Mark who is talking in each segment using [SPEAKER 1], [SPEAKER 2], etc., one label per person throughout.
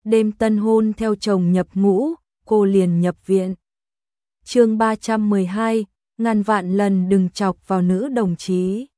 [SPEAKER 1] đêm tân hôn theo chồng nhập ngũ, cô liền nhập viện. Chương 312, ngàn vạn lần đừng chọc vào nữ đồng chí.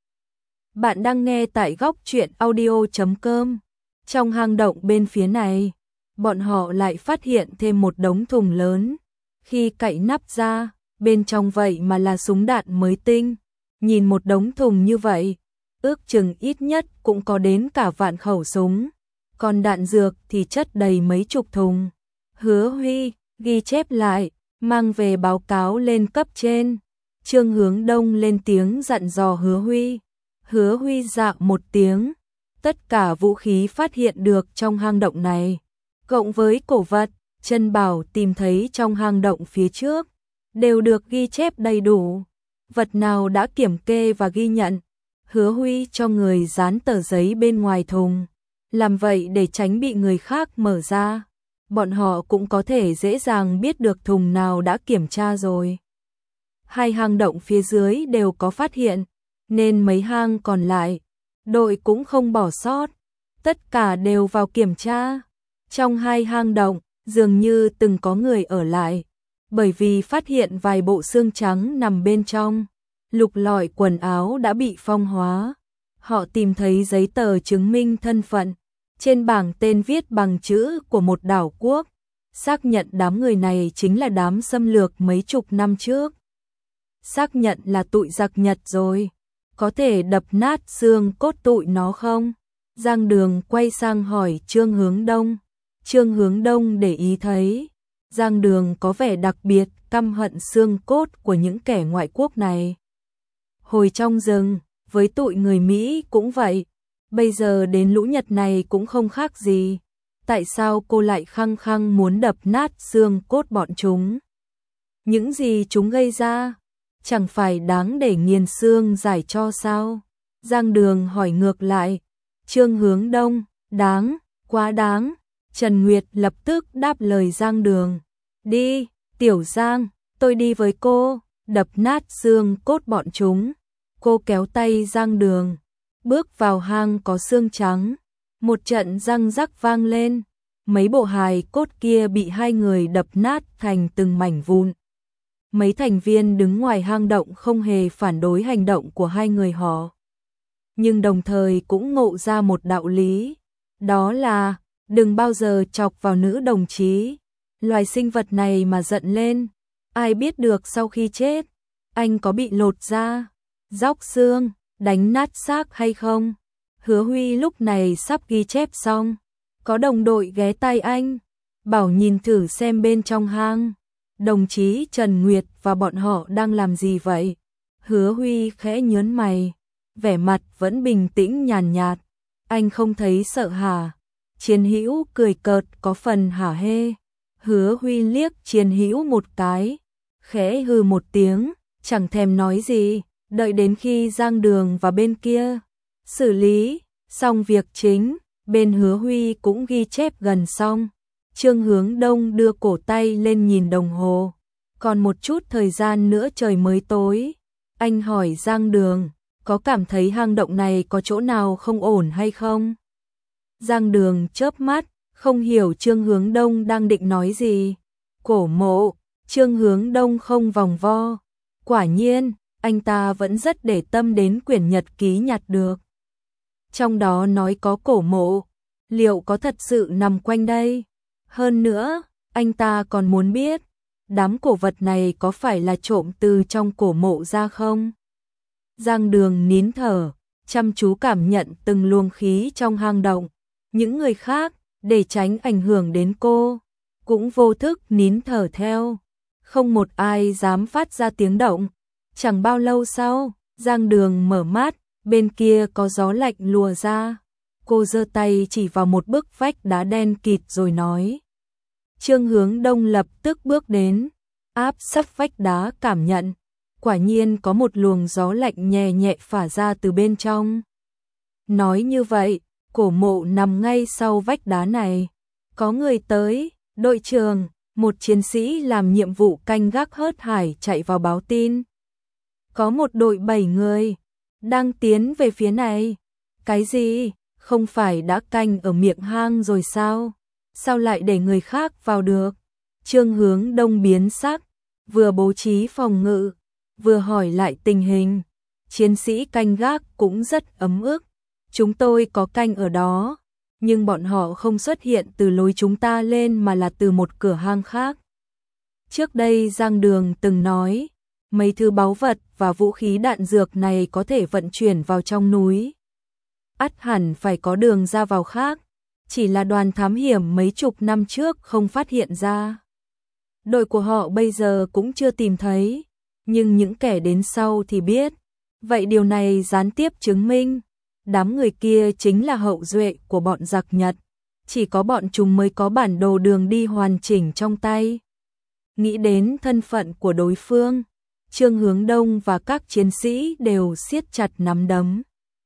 [SPEAKER 1] Bạn đang nghe tại góc truyện audio.com. Trong hang động bên phía này, bọn họ lại phát hiện thêm một đống thùng lớn. Khi cậy nắp ra, bên trong vậy mà là súng đạn mới tinh. Nhìn một đống thùng như vậy, ước chừng ít nhất cũng có đến cả vạn khẩu súng. Còn đạn dược thì chất đầy mấy chục thùng. Hứa Huy ghi chép lại, mang về báo cáo lên cấp trên. Trương Hướng Đông lên tiếng dặn dò Hứa Huy. Hứa Huy dạ một tiếng. Tất cả vũ khí phát hiện được trong hang động này, cộng với cổ vật, chân bảo tìm thấy trong hang động phía trước, đều được ghi chép đầy đủ. Vật nào đã kiểm kê và ghi nhận. Hứa Huy cho người dán tờ giấy bên ngoài thùng. Làm vậy để tránh bị người khác mở ra. Bọn họ cũng có thể dễ dàng biết được thùng nào đã kiểm tra rồi. Hai hang động phía dưới đều có phát hiện, nên mấy hang còn lại, đội cũng không bỏ sót. Tất cả đều vào kiểm tra. Trong hai hang động, dường như từng có người ở lại, bởi vì phát hiện vài bộ xương trắng nằm bên trong. Lục lọi quần áo đã bị phong hóa. Họ tìm thấy giấy tờ chứng minh thân phận. Trên bảng tên viết bằng chữ của một đảo quốc, xác nhận đám người này chính là đám xâm lược mấy chục năm trước. Xác nhận là tụi giặc Nhật rồi, có thể đập nát xương cốt tụi nó không? Giang Đường quay sang hỏi Trương Hướng Đông. Trương Hướng Đông để ý thấy Giang Đường có vẻ đặc biệt căm hận xương cốt của những kẻ ngoại quốc này. Hồi trong rừng, với tụi người Mỹ cũng vậy. Bây giờ đến lũ Nhật này cũng không khác gì. Tại sao cô lại khăng khăng muốn đập nát xương cốt bọn chúng? Những gì chúng gây ra, chẳng phải đáng để nghiền xương giải cho sao? Giang Đường hỏi ngược lại. Trương Hướng Đông, đáng, quá đáng. Trần Nguyệt lập tức đáp lời Giang Đường. Đi, Tiểu Giang, tôi đi với cô, đập nát xương cốt bọn chúng. Cô kéo tay Giang Đường. Bước vào hang có xương trắng, một trận răng rắc vang lên, mấy bộ hài cốt kia bị hai người đập nát thành từng mảnh vụn. Mấy thành viên đứng ngoài hang động không hề phản đối hành động của hai người họ, nhưng đồng thời cũng ngộ ra một đạo lý, đó là đừng bao giờ chọc vào nữ đồng chí. Loài sinh vật này mà giận lên, ai biết được sau khi chết, anh có bị lột da, róc xương, đánh nát xác hay không? Hứa Huy lúc này sắp ghi chép xong, có đồng đội ghé tai anh, bảo nhìn thử xem bên trong hang, đồng chí Trần Nguyệt và bọn họ đang làm gì vậy? Hứa Huy khẽ nhớn mày, vẻ mặt vẫn bình tĩnh nhàn nhạt. Anh không thấy sợ hả? Chiến Hữu cười cợt có phần hả hê. Hứa Huy liếc Chiến Hữu một cái, khẽ hừ một tiếng, chẳng thèm nói gì. Đợi đến khi Giang Đường và bên kia xử lý xong việc chính, bên Hứa Huy cũng ghi chép gần xong. Trương Hướng Đông đưa cổ tay lên nhìn đồng hồ, còn một chút thời gian nữa trời mới tối. Anh hỏi Giang Đường, có cảm thấy hang động này có chỗ nào không ổn hay không? Giang Đường chớp mắt, không hiểu Trương Hướng Đông đang định nói gì. Cổ mộ. Trương Hướng Đông không vòng vo. Quả nhiên, anh ta vẫn rất để tâm đến quyển nhật ký nhặt được. Trong đó nói có cổ mộ, liệu có thật sự nằm quanh đây? Hơn nữa, anh ta còn muốn biết, đám cổ vật này có phải là trộm từ trong cổ mộ ra không? Giang Đường nín thở, chăm chú cảm nhận từng luồng khí trong hang động. Những người khác, để tránh ảnh hưởng đến cô, cũng vô thức nín thở theo. Không một ai dám phát ra tiếng động. Chẳng bao lâu sau, Giang Đường mở mắt, bên kia có gió lạnh lùa ra. Cô giơ tay chỉ vào một bức vách đá đen kịt rồi nói. Trương Hướng Đông lập tức bước đến, áp sát vách đá cảm nhận. Quả nhiên có một luồng gió lạnh nhẹ nhẹ phả ra từ bên trong. Nói như vậy, cổ mộ nằm ngay sau vách đá này. Có người tới, đội trưởng, một chiến sĩ làm nhiệm vụ canh gác hớt hải chạy vào báo tin. Có một đội 7 người, đang tiến về phía này. Cái gì? Không phải đã canh ở miệng hang rồi sao? sao lại để người khác vào được? Trương Hướng Đông biến sắc, vừa bố trí phòng ngự, vừa hỏi lại tình hình. Chiến sĩ canh gác cũng rất ấm ức. Chúng tôi có canh ở đó, nhưng bọn họ không xuất hiện từ lối chúng ta lên mà là từ một cửa hang khác. Trước đây Giang Đường từng nói, mấy thứ báu vật và vũ khí đạn dược này có thể vận chuyển vào trong núi. Ắt hẳn phải có đường ra vào khác, chỉ là đoàn thám hiểm mấy chục năm trước không phát hiện ra. Đội của họ bây giờ cũng chưa tìm thấy, nhưng những kẻ đến sau thì biết. Vậy điều này gián tiếp chứng minh, đám người kia chính là hậu duệ của bọn giặc Nhật. Chỉ có bọn chúng mới có bản đồ đường đi hoàn chỉnh trong tay. Nghĩ đến thân phận của đối phương, Trương Hướng Đông và các chiến sĩ đều siết chặt nắm đấm.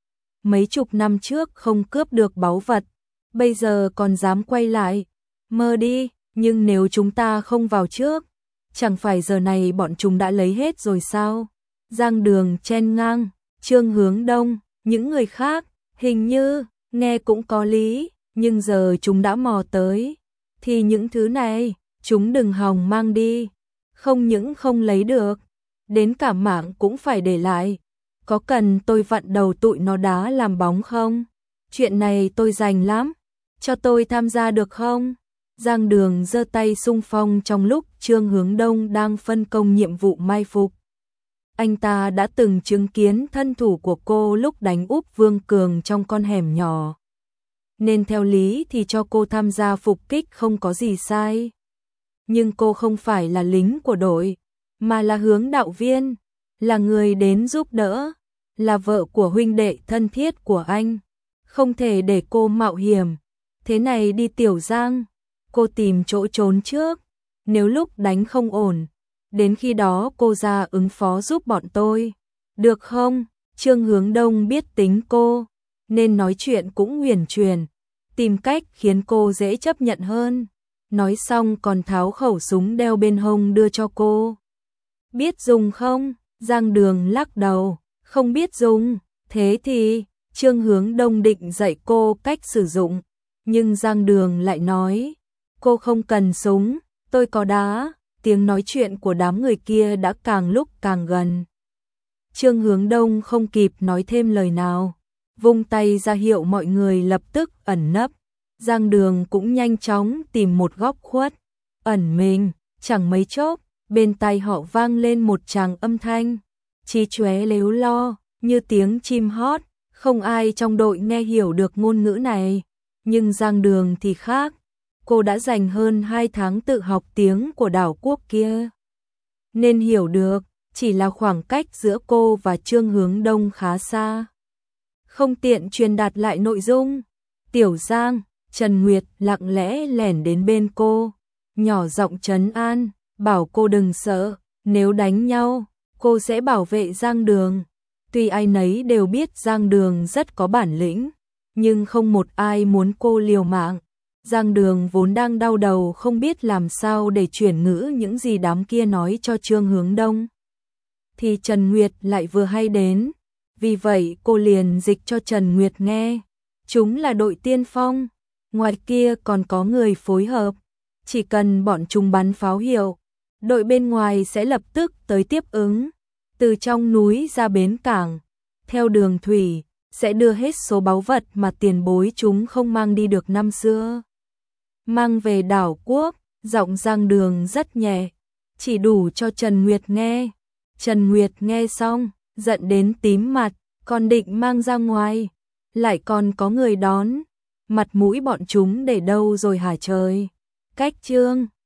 [SPEAKER 1] Mấy chục năm trước không cướp được báu vật, bây giờ còn dám quay lại, mơ đi, nhưng nếu chúng ta không vào trước, chẳng phải giờ này bọn chúng đã lấy hết rồi sao? Giang Đường chen ngang, Trương Hướng Đông, những người khác, hình như, nghe cũng có lý, nhưng giờ chúng đã mò tới, thì những thứ này, chúng đừng hòng mang đi, không những không lấy được, đến cả mạng cũng phải để lại. Có cần tôi vặn đầu tụi nó đá làm bóng không? Chuyện này tôi rành lắm, cho tôi tham gia được không? Giang Đường giơ tay xung phong trong lúc Trương Hướng Đông đang phân công nhiệm vụ mai phục. Anh ta đã từng chứng kiến thân thủ của cô lúc đánh úp Vương Cường trong con hẻm nhỏ. Nên theo lý thì cho cô tham gia phục kích không có gì sai. Nhưng cô không phải là lính của đội, mà là hướng đạo viên, là người đến giúp đỡ, là vợ của huynh đệ thân thiết của anh. Không thể để cô mạo hiểm. Thế này đi Tiểu Giang, cô tìm chỗ trốn trước. Nếu lúc đánh không ổn, đến khi đó cô ra ứng phó giúp bọn tôi. Được không? Trương Hướng Đông biết tính cô, nên nói chuyện cũng huyền truyền, tìm cách khiến cô dễ chấp nhận hơn. Nói xong còn tháo khẩu súng đeo bên hông đưa cho cô. Biết dùng không? Giang Đường lắc đầu, không biết dùng. Thế thì, Trương Hướng Đông định dạy cô cách sử dụng, nhưng Giang Đường lại nói, cô không cần súng, tôi có đá. Tiếng nói chuyện của đám người kia đã càng lúc càng gần. Trương Hướng Đông không kịp nói thêm lời nào, vung tay ra hiệu mọi người lập tức ẩn nấp. Giang Đường cũng nhanh chóng tìm một góc khuất, ẩn mình. Chẳng mấy chốc, bên tai họ vang lên một tràng âm thanh, chí chóe léo lo, như tiếng chim hót. Không ai trong đội nghe hiểu được ngôn ngữ này, nhưng Giang Đường thì khác. Cô đã dành hơn 2 tháng tự học tiếng của đảo quốc kia, nên hiểu được, chỉ là khoảng cách giữa cô và Trương Hướng Đông khá xa, không tiện truyền đạt lại nội dung. Tiểu Giang, Trần Nguyệt lặng lẽ lẻn đến bên cô, nhỏ giọng trấn an, bảo cô đừng sợ, nếu đánh nhau, cô sẽ bảo vệ Giang Đường. Tuy ai nấy đều biết Giang Đường rất có bản lĩnh, nhưng không một ai muốn cô liều mạng. Giang Đường vốn đang đau đầu không biết làm sao để chuyển ngữ những gì đám kia nói cho Trương Hướng Đông. Thì Trần Nguyệt lại vừa hay đến, vì vậy cô liền dịch cho Trần Nguyệt nghe. Chúng là đội tiên phong, ngoài kia còn có người phối hợp, chỉ cần bọn chúng bắn pháo hiệu, đội bên ngoài sẽ lập tức tới tiếp ứng. Từ trong núi ra bến cảng, theo đường thủy, sẽ đưa hết số báu vật mà tiền bối chúng không mang đi được năm xưa, mang về đảo quốc. Giọng Giang Đường rất nhẹ, chỉ đủ cho Trần Nguyệt nghe. Trần Nguyệt nghe xong, giận đến tím mặt, còn định mang ra ngoài, lại còn có người đón. Mặt mũi bọn chúng để đâu rồi hả trời? Cách Trương